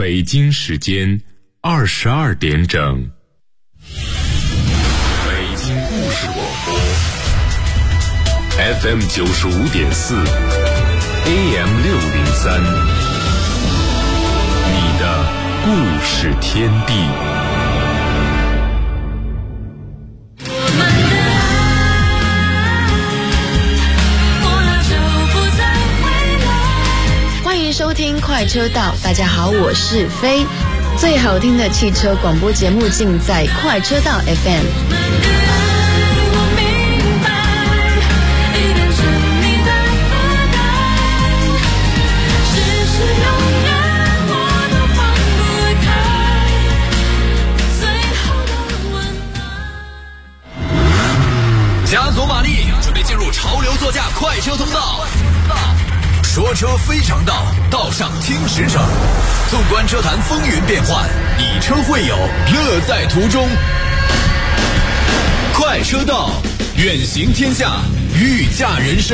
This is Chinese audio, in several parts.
北京时间22点整。北京故事广播 FM 95.4 AM 603，你的故事天地。 欢迎收听快车道，大家好，我是飞。最好听的汽车广播节目尽在快车道 FM。 加足马力，准备进入潮流座驾快车通道。说车非常道，道上听实诚。纵观车坛风云变幻，以车会友，乐在途中。快车道，远行天下，御驾人生。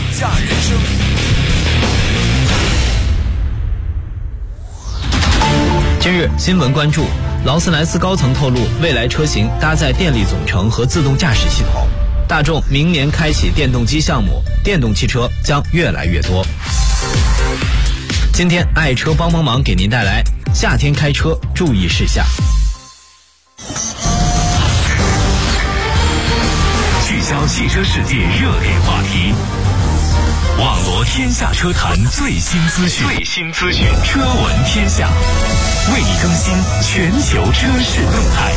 今日新闻关注，劳斯莱斯高层透露，未来车型搭载电力总成和自动驾驶系统。大众明年开启电动机项目，电动汽车将越来越多。今天爱车帮忙给您带来夏天开车注意事项。 聚焦汽车世界热点话题，网罗天下车坛最新资讯，车闻天下，为你更新全球车市动态。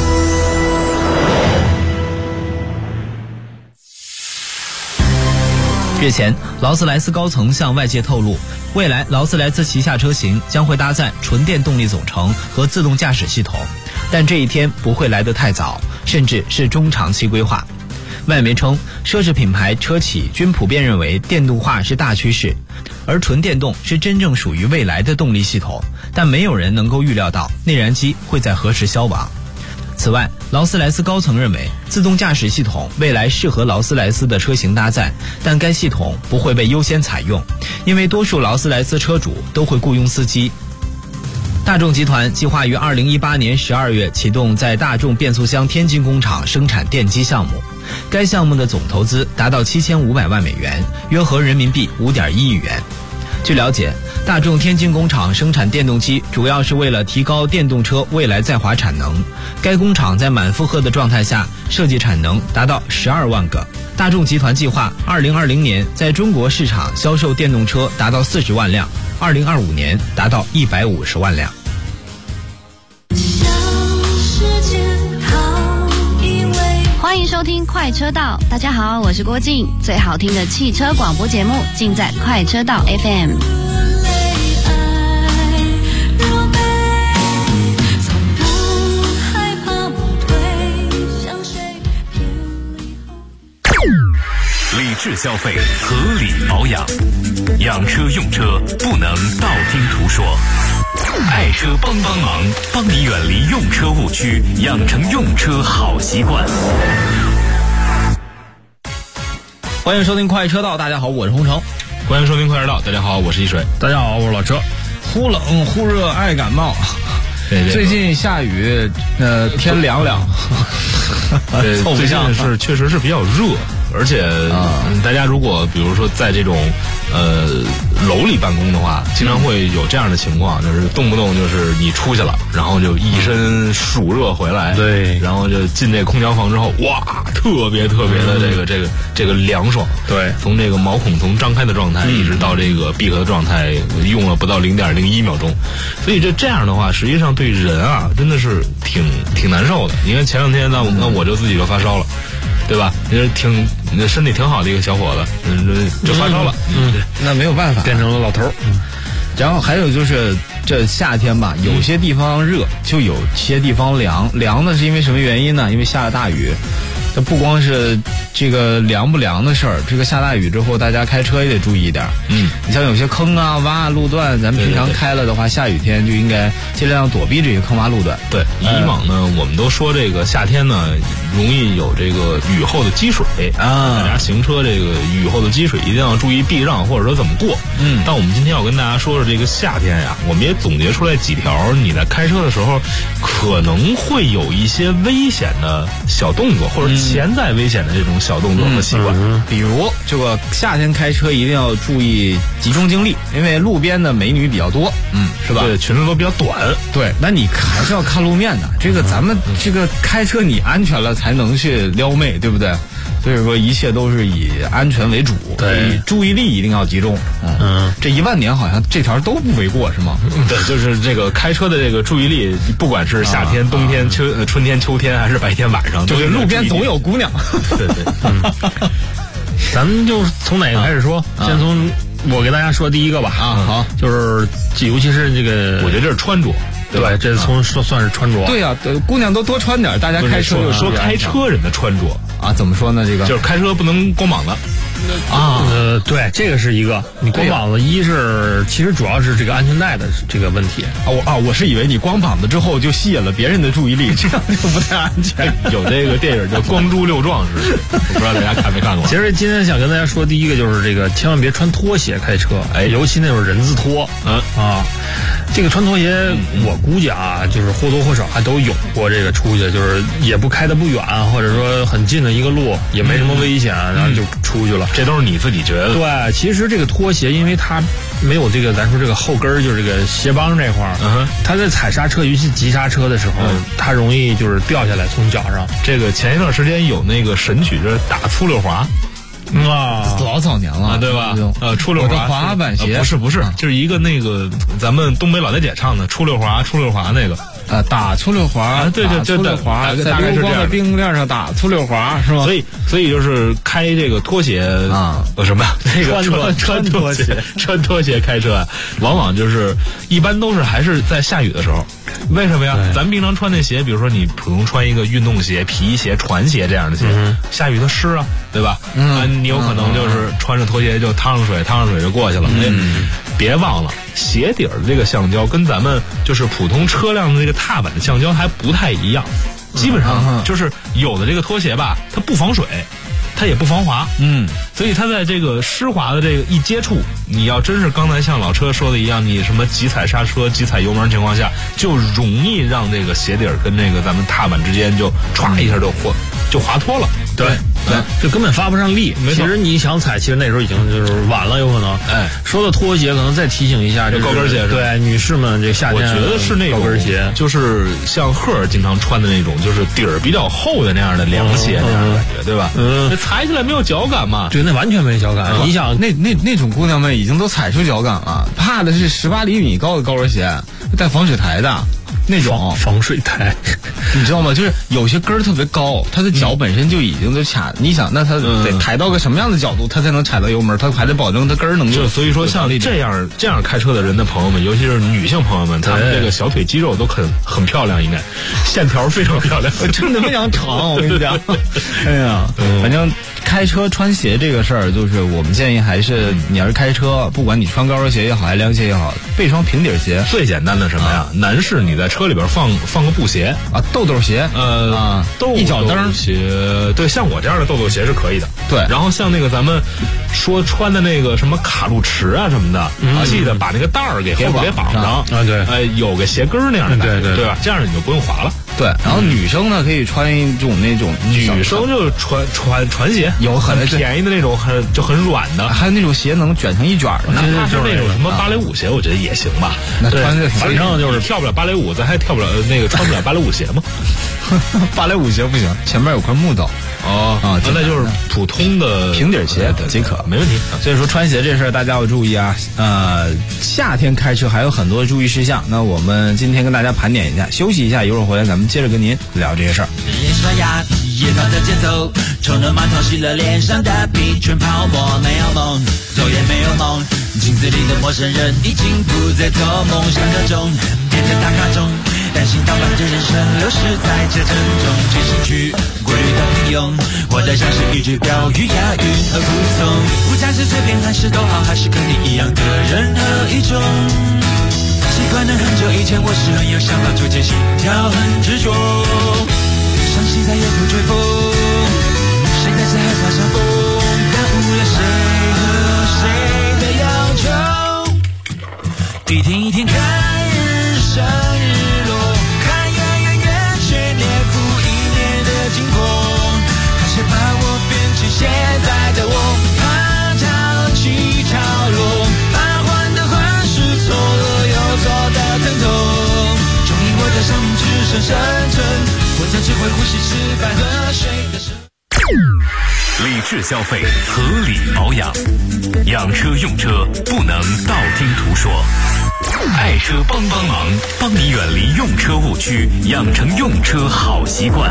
日前，劳斯莱斯高层向外界透露，未来劳斯莱斯旗下车型将会搭载纯电动力总成和自动驾驶系统，但这一天不会来得太早，甚至是中长期规划。外媒称，奢侈品牌车企均普遍认为电动化是大趋势，而纯电动是真正属于未来的动力系统，但没有人能够预料到内燃机会在何时消亡。此外，劳斯莱斯高层认为，自动驾驶系统未来适合劳斯莱斯的车型搭载，但该系统不会被优先采用，因为多数劳斯莱斯车主都会雇佣司机。大众集团计划于2018年12月启动在大众变速箱天津工厂生产电机项目，该项目的总投资达到7500万美元，约合人民币5.1亿元。据了解，大众天津工厂生产电动机主要是为了提高电动车未来在华产能。该工厂在满负荷的状态下，设计产能达到12万个。大众集团计划2020年在中国市场销售电动车达到40万辆，2025年达到150万辆。 欢迎收听快车道，大家好，我是郭静。最好听的汽车广播节目尽在快车道 FM。 理智消费，合理保养，养车用车不能道听途说。爱车帮忙，帮你远离用车误区，养成用车好习惯。 欢迎收听快车道，大家好，我是洪城。 欢迎收听快车道，大家好，我是一水。 大家好，我是老车。忽冷忽热爱感冒，最近下雨，天凉凉。 最近是确实是比较热，而且大家如果比如说在这种楼里办公的话，经常会有这样的情况，就是动不动就是你出去了，然后就一身暑热回来， 对， 然后就进这空调房之后，哇，特别的这个凉爽， 对， 从这个毛孔从张开的状态一直到这个闭合的状态，用了不到0.01秒钟，所以这样的话，实际上对人啊真的是挺难受的。你看前两天那我就自己就发烧了。对吧？你身体挺好的一个小伙子，就发烧了。 那没有办法， 变成了老头。 然后还有就是这夏天吧，有些地方热，就有些地方凉。凉的是因为什么原因呢？因为下了大雨。这不光是这个凉不凉的事儿，这个下大雨之后，大家开车也得注意一点。你像有些坑啊、洼路段，咱们平常开了的话，下雨天就应该尽量躲避这些坑洼路段。 对，以往呢，我们都说这个夏天呢，容易有这个雨后的积水啊，大家行车这个雨后的积水一定要注意避让，或者说怎么过。但我们今天要跟大家说说这个夏天呀，我们也总结出来几条，你在开车的时候可能会有一些危险的小动作，或者潜在危险的这种小动作和习惯。 比如这个夏天开车一定要注意集中精力，因为路边的美女比较多，是吧？ 对，裙子都比较短。 对，那你还是要看路面的。这个咱们这个开车你安全了才能去撩妹，对不对？所以说一切都是以安全为主，对，注意力一定要集中。这1万年好像这条都不为过，是吗？ 对，就是这个开车的这个注意力，不管是夏天、冬天、春天、秋天，还是白天晚上， 就是路边总有姑娘。 对， 咱们就从哪个开始说？先从我给大家说第一个吧。 好， 就是尤其是这个， 我觉得这是穿着。 对，这算是穿着。 对呀，姑娘都多穿点，大家开车就说开车人的穿着啊，怎么说呢？这个就是开车不能光膀子啊。对，这个是一个。你光膀子，一是其实主要是这个安全带的这个问题我是以为你光膀子之后就吸引了别人的注意力，这样就不太安全。 有这个电影叫《光珠六壮士》，我不知道大家看没看过。 其实今天想跟大家说，第一个就是这个，千万别穿拖鞋开车，尤其那种人字拖。这个穿拖鞋，我估计啊，就是或多或少还都有过这个出去，就是也不开得不远，或者说很近的一个路，也没什么危险，然后就出去了。 这都是你自己觉得。 对，其实这个拖鞋，因为它没有这个咱说这个后跟儿，就是这个鞋帮这块儿，它在踩刹车，尤其急刹车的时候，它容易就是掉下来从脚上。 这个前一段时间有那个神曲，就是打粗溜滑。 老早年了， 对吧？出溜滑滑板鞋不是，就是一个那个咱们东北老大姐唱的出溜滑那个。 打粗溜滑， 对， 粗溜滑，在溜光的冰链上打粗溜滑，是吗？ 所以就是开这个拖鞋什么那个穿拖鞋开车，往往就是一般都是还是在下雨的时候。为什么呀？咱平常穿那鞋，比如说你普通穿一个运动鞋、皮鞋、船鞋这样的鞋，下雨它湿啊，对吧？你有可能就是穿着拖鞋就趟上水就过去了。别忘了鞋底儿这个橡胶跟咱们就是普通车辆的这个踏板的橡胶还不太一样，基本上就是有的这个拖鞋吧，它不防水，它也不防滑，所以它在这个湿滑的这个一接触，你要真是刚才像老车说的一样，你什么急踩刹车、急踩油门情况下，就容易让这个鞋底儿跟那个咱们踏板之间就歘一下就滑脱了。 对，就根本发不上力。其实你想踩，其实那时候已经就是晚了，有可能。说到拖鞋，可能再提醒一下， 这高跟鞋是吧？ 对，女士们这夏天， 我觉得是那种高跟鞋，就是像赫尔经常穿的那种，就是底儿比较厚的那样的凉鞋那样的感觉，对吧？那踩起来没有脚感嘛？ 对，那完全没脚感。你想， 那种姑娘们已经都踩出脚感了，怕的是18厘米高的高跟鞋，带防水台的。那种防水台， 你知道吗？就是有些跟儿特别高，他的脚本身就已经都卡。你想，那他得抬到个什么样的角度，他才能踩到油门？他还得保证他跟儿能。 所以说，像这样开车的人的朋友们，尤其是女性朋友们，他们这个小腿肌肉都很漂亮，应该线条非常漂亮， 真的非常长。我跟你讲，哎呀，反正开车穿鞋这个事儿，就是我们建议还是你要是开车，不管你穿高跟鞋也好，还是凉鞋也好，备双平底鞋。 最简单的什么呀？男士你在车里边放个布鞋豆豆鞋，一脚蹬鞋，对，像我这样的豆豆鞋是可以的。 对， 然后像那个咱们说穿的那个什么卡路驰啊什么的，记得把那个带儿给后边给绑上啊，对， 有个鞋跟那样的感觉，对吧？这样你就不用滑了。 对，然后女生呢可以穿一种那种， 女生就船鞋， 有很便宜的那种，很软的， 还有那种鞋能卷成一卷的， 哪怕是那种什么芭蕾舞鞋，我觉得也行吧。 那穿反正就是跳不了芭蕾舞，咱还跳不了那个穿不了芭蕾舞鞋吗？ 芭蕾舞鞋不行，前面有块木头。 那就是普通的平底鞋即可， 没问题。 所以说穿鞋这事儿大家要注意啊。夏天开车还有很多注意事项，那我们今天跟大家盘点一下，休息一下，一会儿回来咱们接着跟您聊这些事儿。 也刷牙，也照着节奏，冲了马桶，洗了脸上的皮，全泡沫，没有梦，走也没有梦。镜子里的陌生人已经不再做梦，想象中变成大卡中。 担心倒班的人生流逝在这阵中，进行去过滤的平庸，活得像是一句标语，押韵和附送。不再是随便还是逗号，还是跟你一样的人和一种。习惯了很久以前，我是很有想法，逐渐心跳很执着，伤心在夜不追风，现在是害怕相逢，耽误了谁和谁的要求。一天一天看日升日落，看远远圆缺年复一年的经过，看谁把我变成现在的我，怕潮起潮落，怕患得患失，错了又错的疼痛，终于我的生命只剩生存，我将只会呼吸吃饭喝水的生。 理智消费，合理保养，养车用车不能道听途说。爱车帮忙，帮你远离用车误区，养成用车好习惯。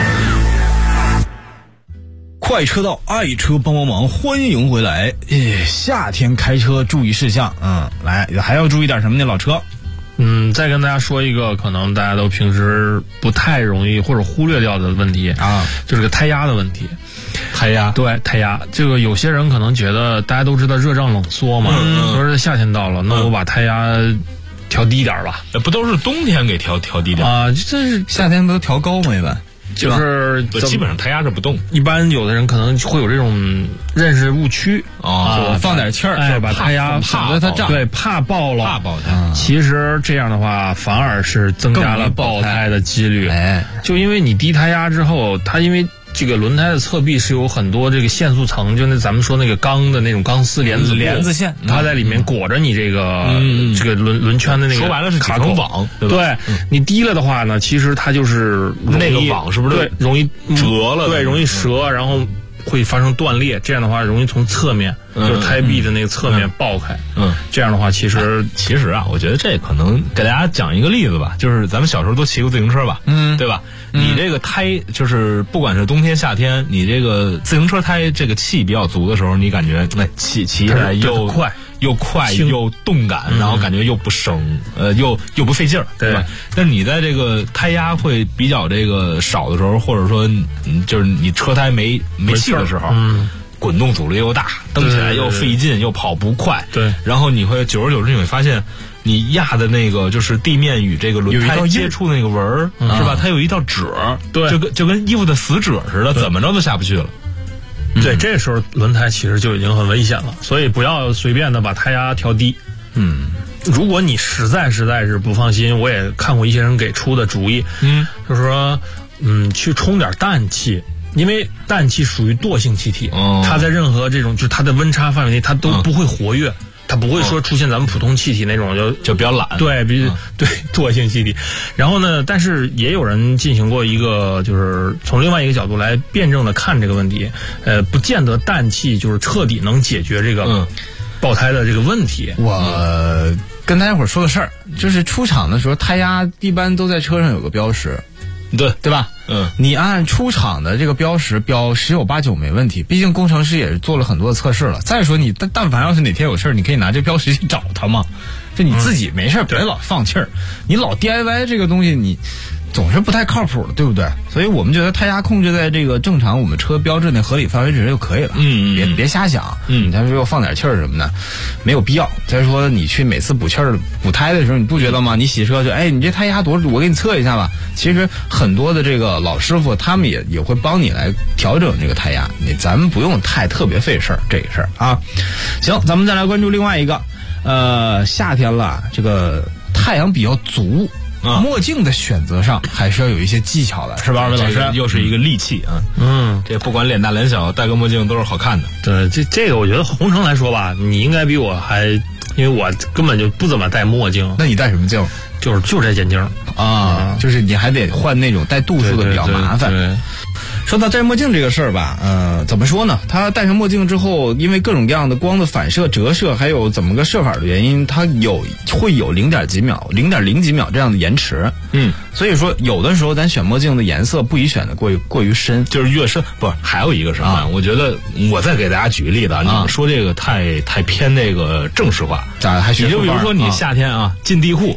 快车道，爱车帮忙，欢迎回来。夏天开车注意事项，来还要注意点什么呢？老车， 再跟大家说一个可能大家都平时不太容易或者忽略掉的问题啊，就是个胎压的问题。 胎压， 对，胎压，这个有些人可能觉得大家都知道热胀冷缩嘛，说是夏天到了，那我把胎压调低点吧。 不都是冬天给调低点啊？这是夏天不都调高吗？一般就是基本上胎压是不动。 一般有的人可能会有这种认识误区啊，放点气儿， 把胎压怕它胀， 对，怕爆了， 怕爆胎。 其实这样的话反而是增加了爆胎的几率。 哎， 就因为你低胎压之后，它因为这个轮胎的侧壁是有很多这个限速层，就那咱们说那个钢的那种钢丝连子线，它在里面裹着你这个这个轮圈的那个， 说白了是卡口网， 对，你低了的话呢，其实它就是那个网是不是对容易折了？ 对，容易折，然后会发生断裂，这样的话容易从侧面就是胎壁的那个侧面爆开。这样的话其实啊，我觉得这可能给大家讲一个例子吧，就是咱们小时候都骑过自行车吧，对吧？你这个胎就是不管是冬天夏天，你这个自行车胎这个气比较足的时候，你感觉骑起来又快又动感，然后感觉又不生又不费劲儿，对吧？但是你在这个胎压会比较这个少的时候，或者说就是你车胎没气的时候，滚动阻力又大，蹬起来又费劲，又跑不快， 对。 然后你会久而久之你会发现，你压的那个就是地面与这个轮胎接触的那个纹儿，是吧？它有一道褶，对，就跟衣服的死褶似的，怎么着都下不去了。 对，这时候轮胎其实就已经很危险了，所以不要随便的把胎压调低。如果你实在是不放心，我也看过一些人给出的主意，就是说，去充点氮气。因为氮气属于惰性气体，它在任何这种就是它的温差范围内，它都不会活跃，它不会说出现咱们普通气体那种就比较懒， 对，对惰性气体。然后呢，但是也有人进行过一个，就是从另外一个角度来辩证的看这个问题，不见得氮气就是彻底能解决这个爆胎的这个问题。 我跟大家伙说个事儿，就是出厂的时候胎压一般都在车上有个标识。对吧？你按出厂的这个标识标，10有8九没问题。毕竟工程师也是做了很多的测试了。再说你但凡要是哪天有事儿，你可以拿这标识去找他嘛。就你自己没事别老放气儿，你老 DIY 这个东西，你总是不太靠谱的，对不对？所以我们觉得胎压控制在这个正常我们车标志那合理范围之内就可以了。别瞎想。你再说又放点气儿什么的，没有必要。再说你去每次补气儿补胎的时候，你不觉得吗？你洗车就你这胎压多少？我给你测一下吧。其实很多的这个老师傅他们也会帮你来调整这个胎压，咱们不用太特别费事儿这个事儿啊。行，咱们再来关注另外一个，夏天了，这个太阳比较足。墨镜的选择上还是要有一些技巧的，是吧，二位老师？ 又是一个利器啊。这不管脸大脸小，戴个墨镜都是好看的。 对，这个我觉得红橙来说吧，你应该比我还，因为我根本就不怎么戴墨镜。 那你戴什么镜？ 就戴眼镜啊，就是你还得换那种带度数的，比较麻烦。 对。 说到戴墨镜这个事儿吧，怎么说呢？它戴上墨镜之后，因为各种各样的光的反射、折射，还有怎么个射法的原因，它会有0.几秒、0.0几秒这样的延迟。所以说有的时候咱选墨镜的颜色不宜选的过于深， 就是越深不是。还有一个什么？我觉得我再给大家举个例子啊，你们说这个太偏这个正式化， 还学？ 你就比如说你夏天进地库。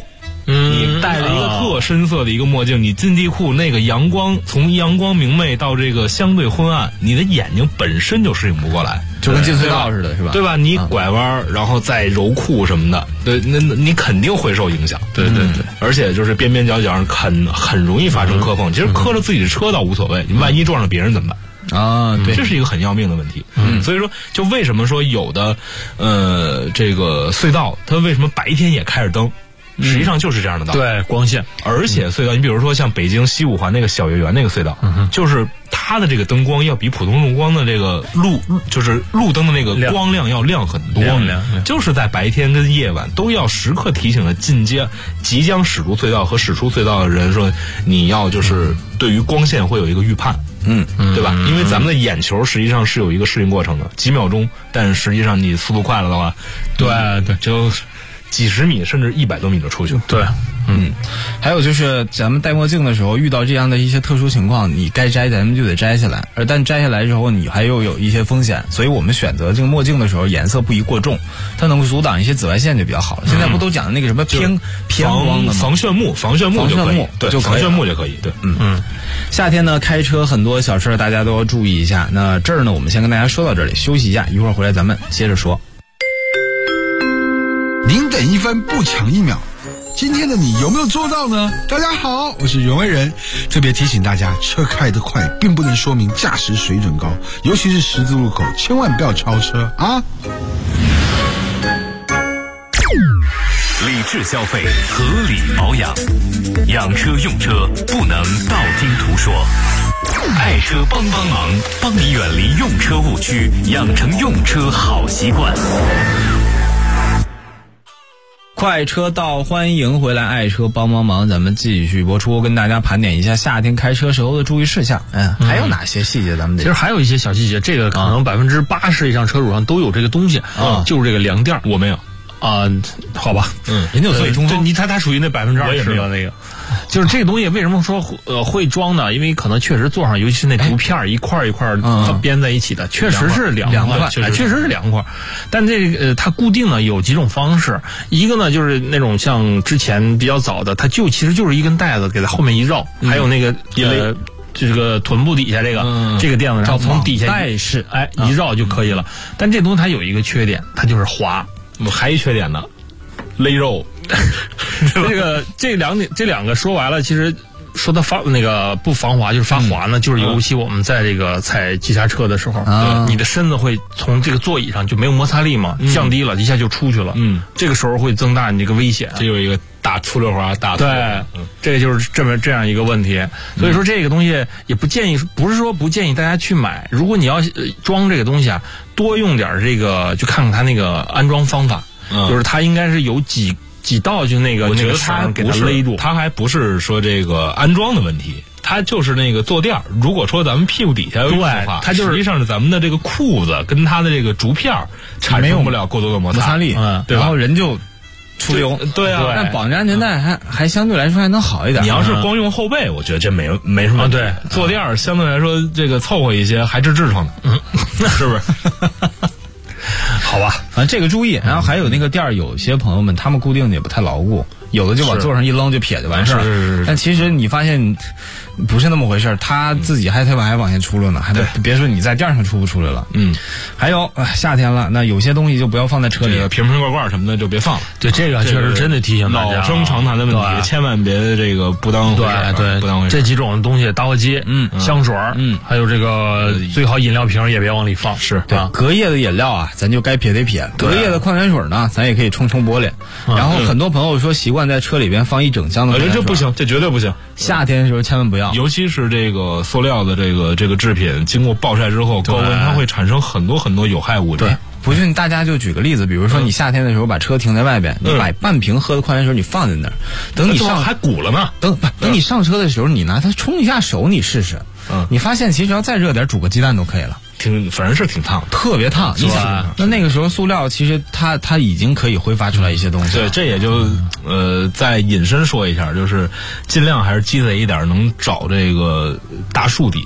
你戴了一个特深色的一个墨镜，你进地库那个阳光从阳光明媚到这个相对昏暗，你的眼睛本身就适应不过来， 就跟进隧道似的，是吧？ 对吧？你拐弯然后再揉库什么的，对，那你肯定会受影响。 对对对， 而且就是边边角角上很容易发生磕碰。其实磕了自己的车倒无所谓，你万一撞上别人怎么办？ 啊，对， 这是一个很要命的问题。所以说，就为什么说有的这个隧道，它为什么白天也开着灯？实际上就是这样的道理。 对，光线。 而且隧道，你比如说像北京西五环那个小月园那个隧道，就是它的这个灯光要比普通路光的这个就是路灯的那个光亮要亮很多。就是在白天跟夜晚都要时刻提醒着进阶即将驶入隧道和驶出隧道的人说，你要就是对于光线会有一个预判。对吧？因为咱们的眼球实际上是有一个适应过程的，几秒钟，但实际上你速度快了的话， 对， 就几十米甚至100多米就出去了。 对， 还有就是咱们戴墨镜的时候遇到这样的一些特殊情况，你该摘咱们就得摘下来，但摘下来之后你还有一些风险，所以我们选择这个墨镜的时候颜色不宜过重，它能够阻挡一些紫外线就比较好了。现在不都讲的那个什么偏光的吗？ 防眩目就可以，对，防眩目就可以，对， 夏天呢开车很多小事大家都要注意一下。那这儿呢我们先跟大家说到这里，休息一下，一会儿回来咱们接着说。 您等一分不抢1秒，今天的你有没有做到呢？大家好，我是袁惟仁，特别提醒大家，车开得快并不能说明驾驶水准高，尤其是十字路口千万不要超车啊！ 理智消费，合理保养，养车用车不能道听途说。爱车帮忙，帮你远离用车误区，养成用车好习惯。 快车道，欢迎回来，爱车帮忙，咱们继续播出，跟大家盘点一下夏天开车时候的注意事项。还有哪些细节咱们得？ 其实还有一些小细节，这个可能80%以上车主上都有这个东西，就是这个凉垫。 我没有。 好吧， 人家有座椅通风， 他属于那20%的那个，就是这个东西为什么说会装呢？因为可能确实座上，尤其是那竹片一块一块编在一起的，确实是凉快，确实是凉快。但这个它固定呢有几种方式，一个呢就是那种像之前比较早的，它其实就是一根带子给它后面一绕，还有那个这个臀部底下这个垫子，然后从底下带式一绕就可以了。但这东西它有一个缺点，它就是滑。 还一缺点呢，勒肉。 这两个说完了，其实说它不防滑就是发滑呢，就是尤其我们在这个踩急刹车的时候，你的身子会从这个座椅上就没有摩擦力嘛，降低了，一下就出去了。这个时候会增大你这个危险。 这有一个大粗溜滑， 对，这个就是这样一个问题。所以说这个东西也不建议，不是说不建议大家去买。如果你要装这个东西啊，多用点这个，就看看它那个安装方法，就是它应该是有几道就那个绳给它勒住。 它还不是说这个安装的问题，它就是那个坐垫。如果说咱们屁股底下有的话，它就是实际上是咱们的这个裤子跟它的这个竹片产生不了过多的摩擦力，对吧？然后人就出溜。 对啊， 但绑着安全带还相对来说还能好一点。 你要是光用后背，我觉得这没什么。 对， 坐垫相对来说这个凑合一些，还是痔疮的，是不是？ 好吧，反正这个注意。然后还有那个垫儿，有些朋友们他们固定的也不太牢固，有的就往座上一扔就撇就完事儿。 是。 但其实你发现不是那么回事儿，他自己还往前出溜呢，还别说你在垫上出不出来了。还有夏天了，那有些东西就不要放在车里， 瓶瓶罐罐什么的就别放了。 对，这个确实真的提醒大家， 老生常谈的问题，千万别这个不当回事。 对， 不当回事。 这几种东西，打火机，香水，还有这个最好饮料瓶也别往里放。 是对，隔夜的饮料啊，咱就该撇得撇。隔夜的矿泉水呢，咱也可以冲玻璃。然后很多朋友说习惯在车里边放一整箱的矿泉水， 这不行，这绝对不行。 夏天的时候千万不要， 尤其是这个塑料的这个制品，经过暴晒之后，高温它会产生很多很多有害物质。 对，不信大家就举个例子，比如说你夏天的时候把车停在外边，你把半瓶喝的矿泉水你放在那儿，等你上还鼓了呢。 等你上车的时候，你拿它冲一下手，你试试，你发现其实要再热点，煮个鸡蛋都可以了。 反正是挺烫， 特别烫。你想，那个时候塑料其实它已经可以挥发出来一些东西。 对，这也就再引申说一下，就是尽量还是鸡贼一点，能找这个大树底下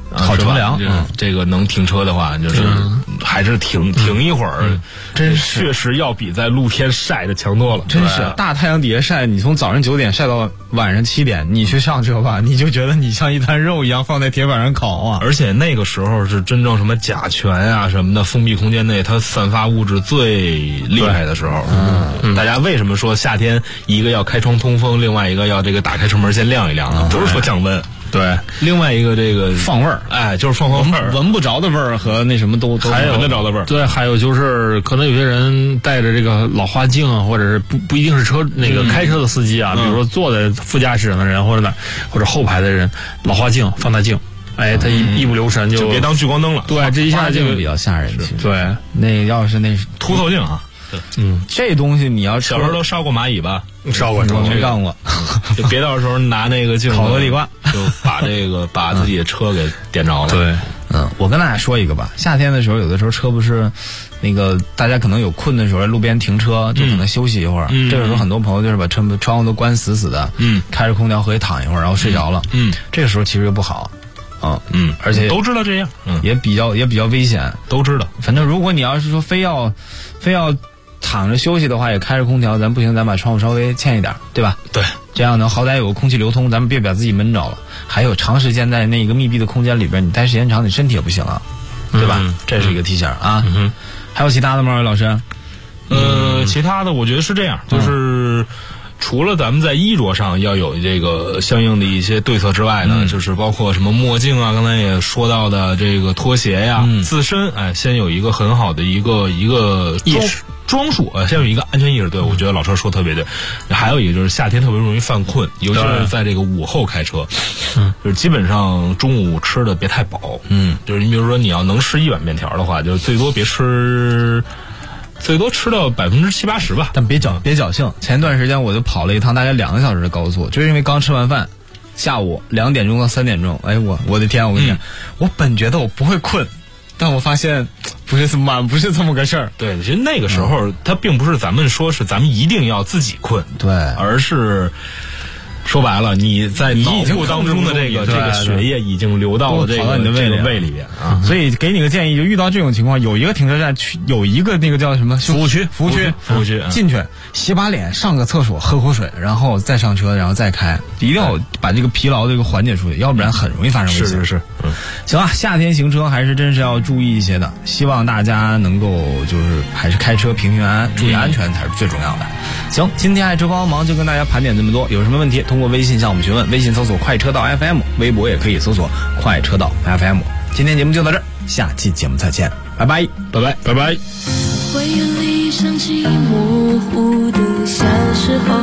好乘凉。 这个能停车的话，就是还是停一会儿，真是确实要比在露天晒的强多了。 真是大太阳底下晒，你从早上9点晒到晚上7点，你去上车吧，你就觉得你像一滩肉一样放在铁板上烤啊！ 而且那个时候是真正什么甲醛啊什么的，封闭空间内它散发物质最厉害的时候。大家为什么说夏天一个要开窗通风，另外一个要这个打开车门先亮一亮呢？不是说降温。 对， 另外一个这个放味儿， 就是放味儿， 闻不着的味儿和那什么都还有闻得着的味儿。 对，还有就是可能有些人带着这个老花镜啊，或者是不一定是那个开车的司机啊，比如说坐在副驾驶上的人或者后排的人，老花镜、放大镜，他一不留神就别当聚光灯了。 对，这一下就比较吓人。 对， 那要是那凸透镜啊。 这东西你要小时候都烧过蚂蚁吧？ 烧过， 我没干过。 就别到时候拿那个镜烤个地瓜， 就把自己的车给点着了。 对，我跟大家说一个吧。夏天的时候，有的时候车不是那个大家可能有困的时候，路边停车就可能休息一会儿。这个时候很多朋友就是把窗户都关死死的，开着空调回去躺一会儿，然后睡着了。这个时候其实又不好。而且都知道这样， 也比较危险， 都知道。 反正如果你要是说非要躺着休息的话，也开着空调，咱不行，咱把窗户稍微欠一点，对吧？ 对， 这样呢，好歹有个空气流通，咱们别把自己闷着了。还有长时间在那一个密闭的空间里边，你待时间长，你身体也不行了，对吧？这是一个提醒啊。还有其他的吗，老师？ 其他的我觉得是这样，就是除了咱们在衣着上要有这个相应的一些对策之外呢，就是包括什么墨镜啊，刚才也说到的这个拖鞋呀，自身先有一个很好的一个意识。装束先有一个安全意识。对，我觉得老车说特别对。还有一个就是夏天特别容易犯困，尤其是在这个午后开车，就是基本上中午吃的别太饱。就是你比如说你要能吃1碗面条的话，就最多吃到70-80%吧， 但别侥幸。前段时间我就跑了一趟大概2个小时的高速，就是因为刚吃完饭，下午2点钟到3点钟。我的天，我跟你讲，我本觉得我不会困，但我发现不是这么个事儿。 对，其实那个时候它并不是咱们说是咱们一定要自己困， 对， 而是说白了，你在脑部当中的这个血液已经流到了这个你的胃里边啊。 所以给你个建议，就遇到这种情况，有一个停车站有一个那个叫什么服务区进去洗把脸，上个厕所，喝口水，然后再上车，然后再开，一定要把这个疲劳这个缓解出去，要不然很容易发生危险。 是。 行啊，夏天行车还是真是要注意一些的，希望大家能够就是还是开车平平安安，注意安全才是最重要的。行，今天爱车帮忙就跟大家盘点这么多，有什么问题通过微信向我们询问，微信搜索快车道 FM， 微博也可以搜索快车道 FM。 今天节目就到这儿，下期节目再见，拜拜。 回忆里想起模糊的小时候，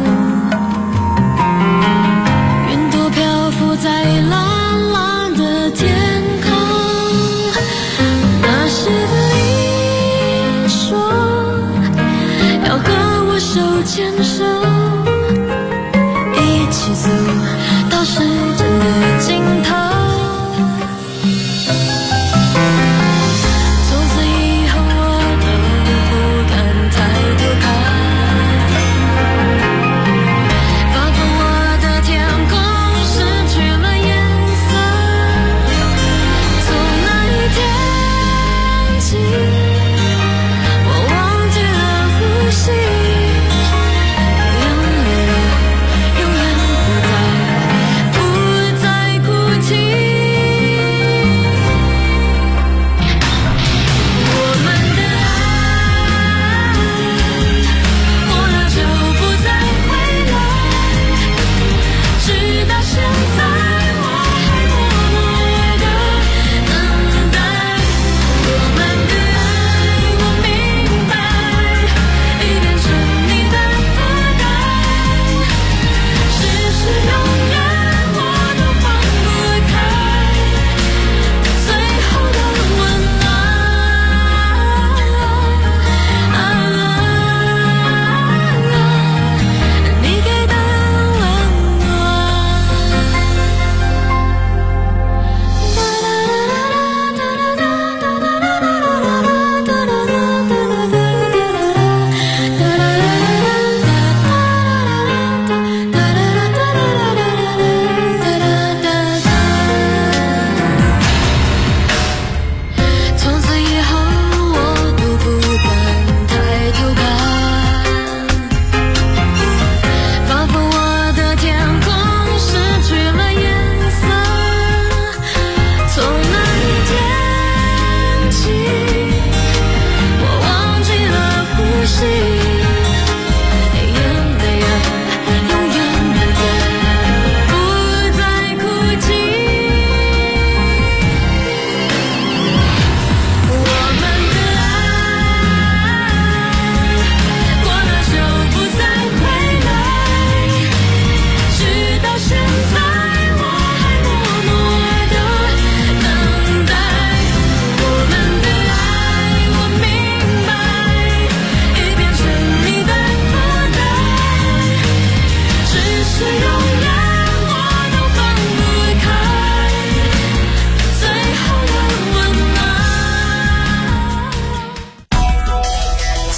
云朵漂浮在蓝蓝的天空，那时的你说要和我手牵手，一起走到时间的尽头。从此以后我都不敢抬头看，仿佛我的天空失去了颜色。从那一天起，我忘记了呼吸，眼泪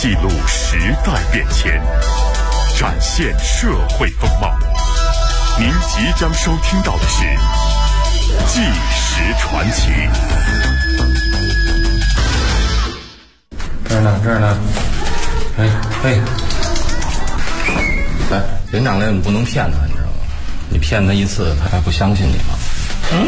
记录时代变迁，展现社会风貌。您即将收听到的是《纪实传奇》。 这儿呢。嘿，来，连长来，你不能骗他，你知道吗？你骗他一次，他还不相信你吗？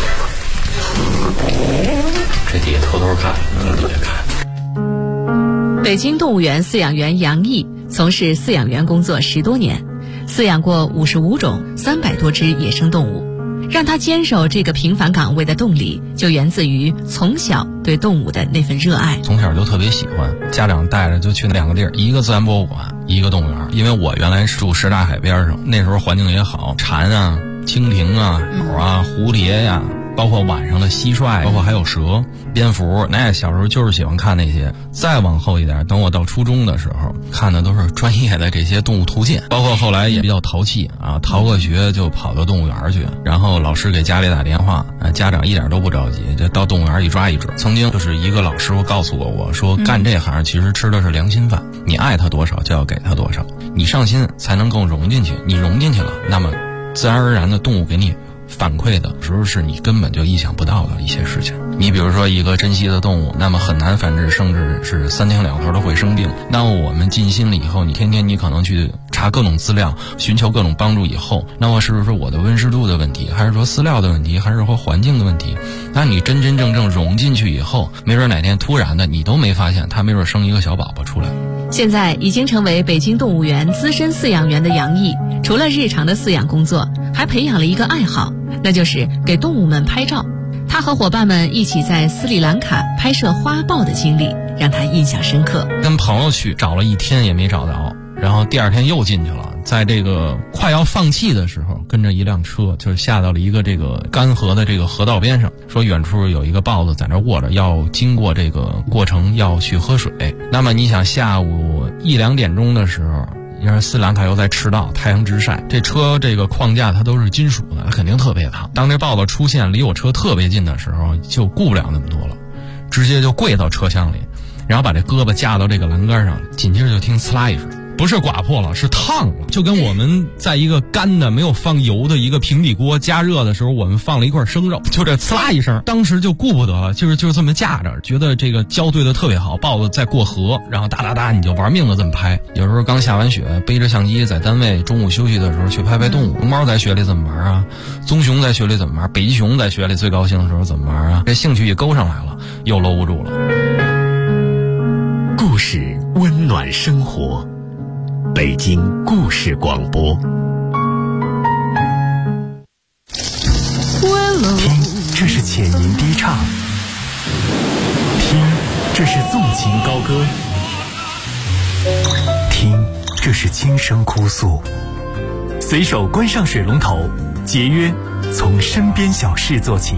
这底下偷偷看，你别看。 北京动物园饲养员杨毅从事饲养员工作10多年，饲养过55种300多只野生动物。让他坚守这个平凡岗位的动力，就源自于从小对动物的那份热爱。 从小就特别喜欢，家长带着就去那2个地儿，一个自然博物馆，一个动物园。因为我原来住什刹海边上，那时候环境也好，蝉啊、蜻蜓啊、鸟啊、蝴蝶呀，包括晚上的蟋蟀，包括还有蛇、蝙蝠，那小时候就是喜欢看那些。再往后一点，等我到初中的时候，看的都是专业的这些动物图鉴，包括后来也比较淘气啊，逃个学就跑到动物园去，然后老师给家里打电话，家长一点都不着急，就到动物园一抓一只。曾经就是一个老师傅告诉我说干这行其实吃的是良心饭，你爱他多少就要给他多少，你上心才能够融进去，你融进去了，那么自然而然的动物给你反馈的时候是你根本就意想不到的一些事情。你比如说一个珍稀的动物，那么很难繁殖，甚至是3天2头都会生病。那么我们尽心了以后，你天天你可能去查各种资料，寻求各种帮助以后，那么是不是我的温湿度的问题，还是说饲料的问题，还是说环境的问题？那你真真正正融进去以后，没准哪天突然的你都没发现，它没准生一个小宝宝出来。 现在已经成为北京动物园资深饲养员的杨毅，除了日常的饲养工作，还培养了一个爱好，那就是给动物们拍照。他和伙伴们一起在斯里兰卡拍摄花豹的经历让他印象深刻。 跟朋友去找了1天也没找着，然后第2天又进去了，在这个快要放弃的时候，跟着一辆车就是下到了一个这个干涸的这个河道边上，说远处有一个豹子在那卧着，要经过这个过程要去喝水。那么你想下午1、2点钟的时候，因为斯里兰卡又在赤道，太阳直晒，这车这个框架它都是金属的，它肯定特别烫。当这豹子出现离我车特别近的时候，就顾不了那么多了，直接就跪到车厢里，然后把这胳膊架到这个栏杆上，紧接着就听呲啦一声，不是刮破了，是烫了，就跟我们在一个干的没有放油的一个平底锅加热的时候，我们放了一块生肉，就这呲啦一声，当时就顾不得了，就是这么架着，觉得这个交对的特别好，豹子在过河，然后哒哒哒你就玩命的这么拍。有时候刚下完雪，背着相机在单位中午休息的时候去拍拍动物。龙猫在雪里怎么玩啊？棕熊在雪里怎么玩？北极熊在雪里最高兴的时候怎么玩啊？这兴趣一勾上来了，又搂不住了。 故事温暖生活，北京故事广播。听，这是浅吟低唱；听，这是纵情高歌；听，这是轻声哭诉。随手关上水龙头，节约从身边小事做起。